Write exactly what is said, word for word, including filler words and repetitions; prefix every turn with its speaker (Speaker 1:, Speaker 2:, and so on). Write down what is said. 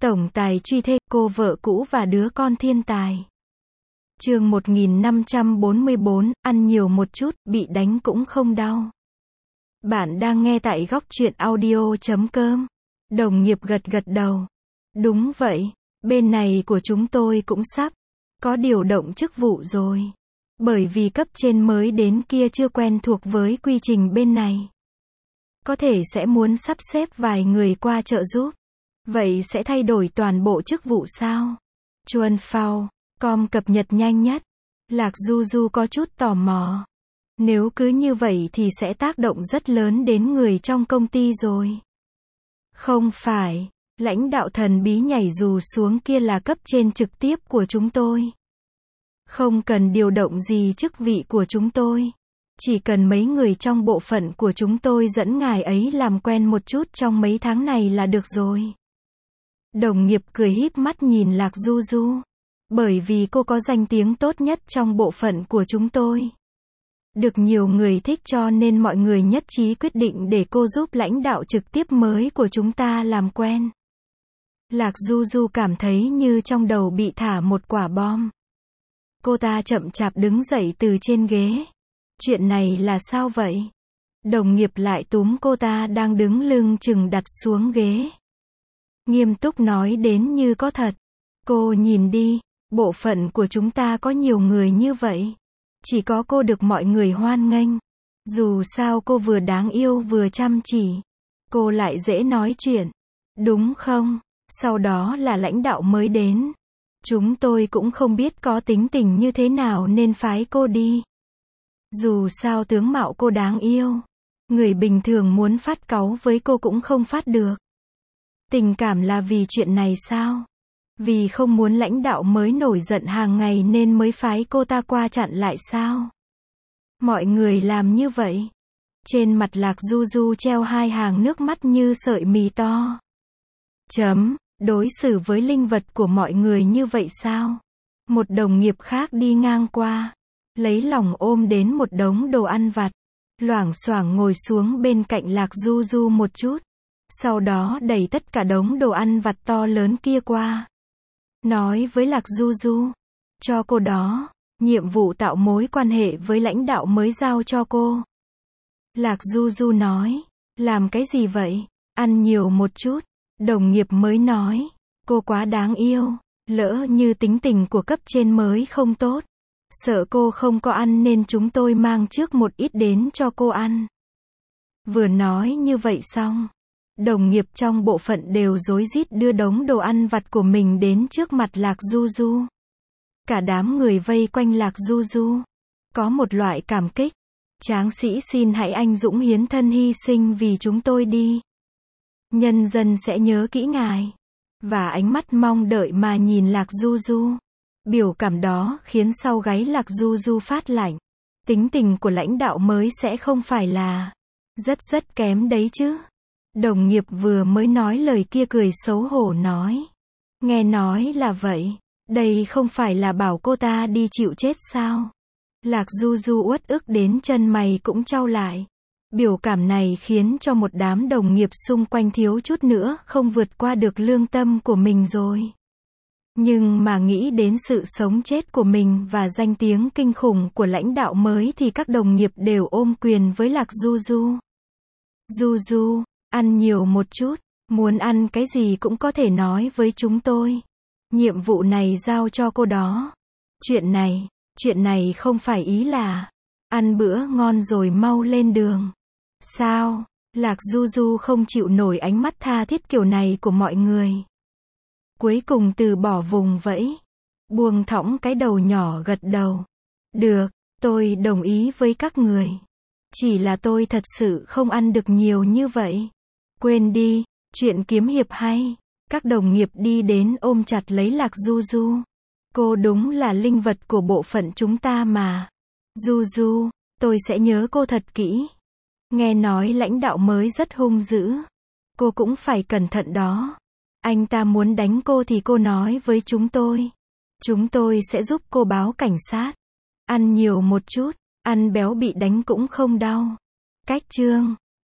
Speaker 1: Tổng tài truy thê, cô vợ cũ và đứa con thiên tài. Chương một nghìn năm trăm bốn mươi bốn, ăn nhiều một chút, bị đánh cũng không đau. Bạn đang nghe tại góc truyện audio chấm com. Đồng nghiệp gật gật đầu. Đúng vậy, bên này của chúng tôi cũng sắp có điều động chức vụ rồi. Bởi vì cấp trên mới đến kia chưa quen thuộc với quy trình bên này. Có thể sẽ muốn sắp xếp vài người qua trợ giúp. Vậy sẽ thay đổi toàn bộ chức vụ sao? Chuan Phao, com cập nhật nhanh nhất. Lạc Du Du có chút tò mò. Nếu cứ như vậy thì sẽ tác động rất lớn đến người trong công ty rồi. Không phải, lãnh đạo thần bí nhảy dù xuống kia là cấp trên trực tiếp của chúng tôi. Không cần điều động gì chức vị của chúng tôi. Chỉ cần mấy người trong bộ phận của chúng tôi dẫn ngài ấy làm quen một chút trong mấy tháng này là được rồi. Đồng nghiệp cười híp mắt nhìn Lạc Du Du. Bởi vì cô có danh tiếng tốt nhất trong bộ phận của chúng tôi. Được nhiều người thích cho nên mọi người nhất trí quyết định để cô giúp lãnh đạo trực tiếp mới của chúng ta làm quen. Lạc Du Du cảm thấy như trong đầu bị thả một quả bom. Cô ta chậm chạp đứng dậy từ trên ghế. Chuyện này là sao vậy? Đồng nghiệp lại túm cô ta đang đứng lưng chừng đặt xuống ghế. Nghiêm túc nói đến như có thật. Cô nhìn đi, bộ phận của chúng ta có nhiều người như vậy. Chỉ có cô được mọi người hoan nghênh. Dù sao cô vừa đáng yêu vừa chăm chỉ. Cô lại dễ nói chuyện. Đúng không? Sau đó là lãnh đạo mới đến. Chúng tôi cũng không biết có tính tình như thế nào nên phái cô đi. Dù sao tướng mạo cô đáng yêu. Người bình thường muốn phát cáu với cô cũng không phát được. Tình cảm là vì chuyện này sao? Vì không muốn lãnh đạo mới nổi giận hàng ngày nên mới phái cô ta qua chặn lại sao? Mọi người làm như vậy. Trên mặt Lạc Du Du treo hai hàng nước mắt như sợi mì to. Chấm, đối xử với linh vật của mọi người như vậy sao? Một đồng nghiệp khác đi ngang qua. Lấy lòng ôm đến một đống đồ ăn vặt. Loảng xoảng ngồi xuống bên cạnh Lạc Du Du một chút. Sau đó đẩy tất cả đống đồ ăn vặt to lớn kia qua. Nói với Lạc Du Du. Cho cô đó. Nhiệm vụ tạo mối quan hệ với lãnh đạo mới giao cho cô. Lạc Du Du nói. Làm cái gì vậy? Ăn nhiều một chút. Đồng nghiệp mới nói. Cô quá đáng yêu. Lỡ như tính tình của cấp trên mới không tốt. Sợ cô không có ăn nên chúng tôi mang trước một ít đến cho cô ăn. Vừa nói như vậy xong. Đồng nghiệp trong bộ phận đều rối rít đưa đống đồ ăn vặt của mình đến trước mặt Lạc Du Du. Cả đám người vây quanh Lạc Du Du. Có một loại cảm kích. Tráng sĩ xin hãy anh dũng hiến thân hy sinh vì chúng tôi đi. Nhân dân sẽ nhớ kỹ ngài. Và ánh mắt mong đợi mà nhìn Lạc Du Du. Biểu cảm đó khiến sau gáy Lạc Du Du phát lạnh. Tính tình của lãnh đạo mới sẽ không phải là rất rất kém đấy chứ. Đồng nghiệp vừa mới nói lời kia cười xấu hổ nói. Nghe nói là vậy. Đây không phải là bảo cô ta đi chịu chết sao? Lạc Du Du uất ức đến chân mày cũng chau lại. Biểu cảm này khiến cho một đám đồng nghiệp xung quanh thiếu chút nữa không vượt qua được lương tâm của mình rồi. Nhưng mà nghĩ đến sự sống chết của mình và danh tiếng kinh khủng của lãnh đạo mới thì các đồng nghiệp đều ôm quyền với Lạc Du Du. Du Du, ăn nhiều một chút, muốn ăn cái gì cũng có thể nói với chúng tôi. Nhiệm vụ này giao cho cô đó. Chuyện này, chuyện này không phải ý là ăn bữa ngon rồi mau lên đường. Sao? Lạc Du Du không chịu nổi ánh mắt tha thiết kiểu này của mọi người. Cuối cùng từ bỏ vùng vẫy. Buông thõng cái đầu nhỏ gật đầu. Được, tôi đồng ý với các người. Chỉ là tôi thật sự không ăn được nhiều như vậy. Quên đi, chuyện kiếm hiệp hay. Các đồng nghiệp đi đến ôm chặt lấy Lạc Du Du. Cô đúng là linh vật của bộ phận chúng ta mà. Du Du, tôi sẽ nhớ cô thật kỹ. Nghe nói lãnh đạo mới rất hung dữ. Cô cũng phải cẩn thận đó. Anh ta muốn đánh cô thì cô nói với chúng tôi. Chúng tôi sẽ giúp cô báo cảnh sát. Ăn nhiều một chút, ăn béo bị đánh cũng không đau. Cách chương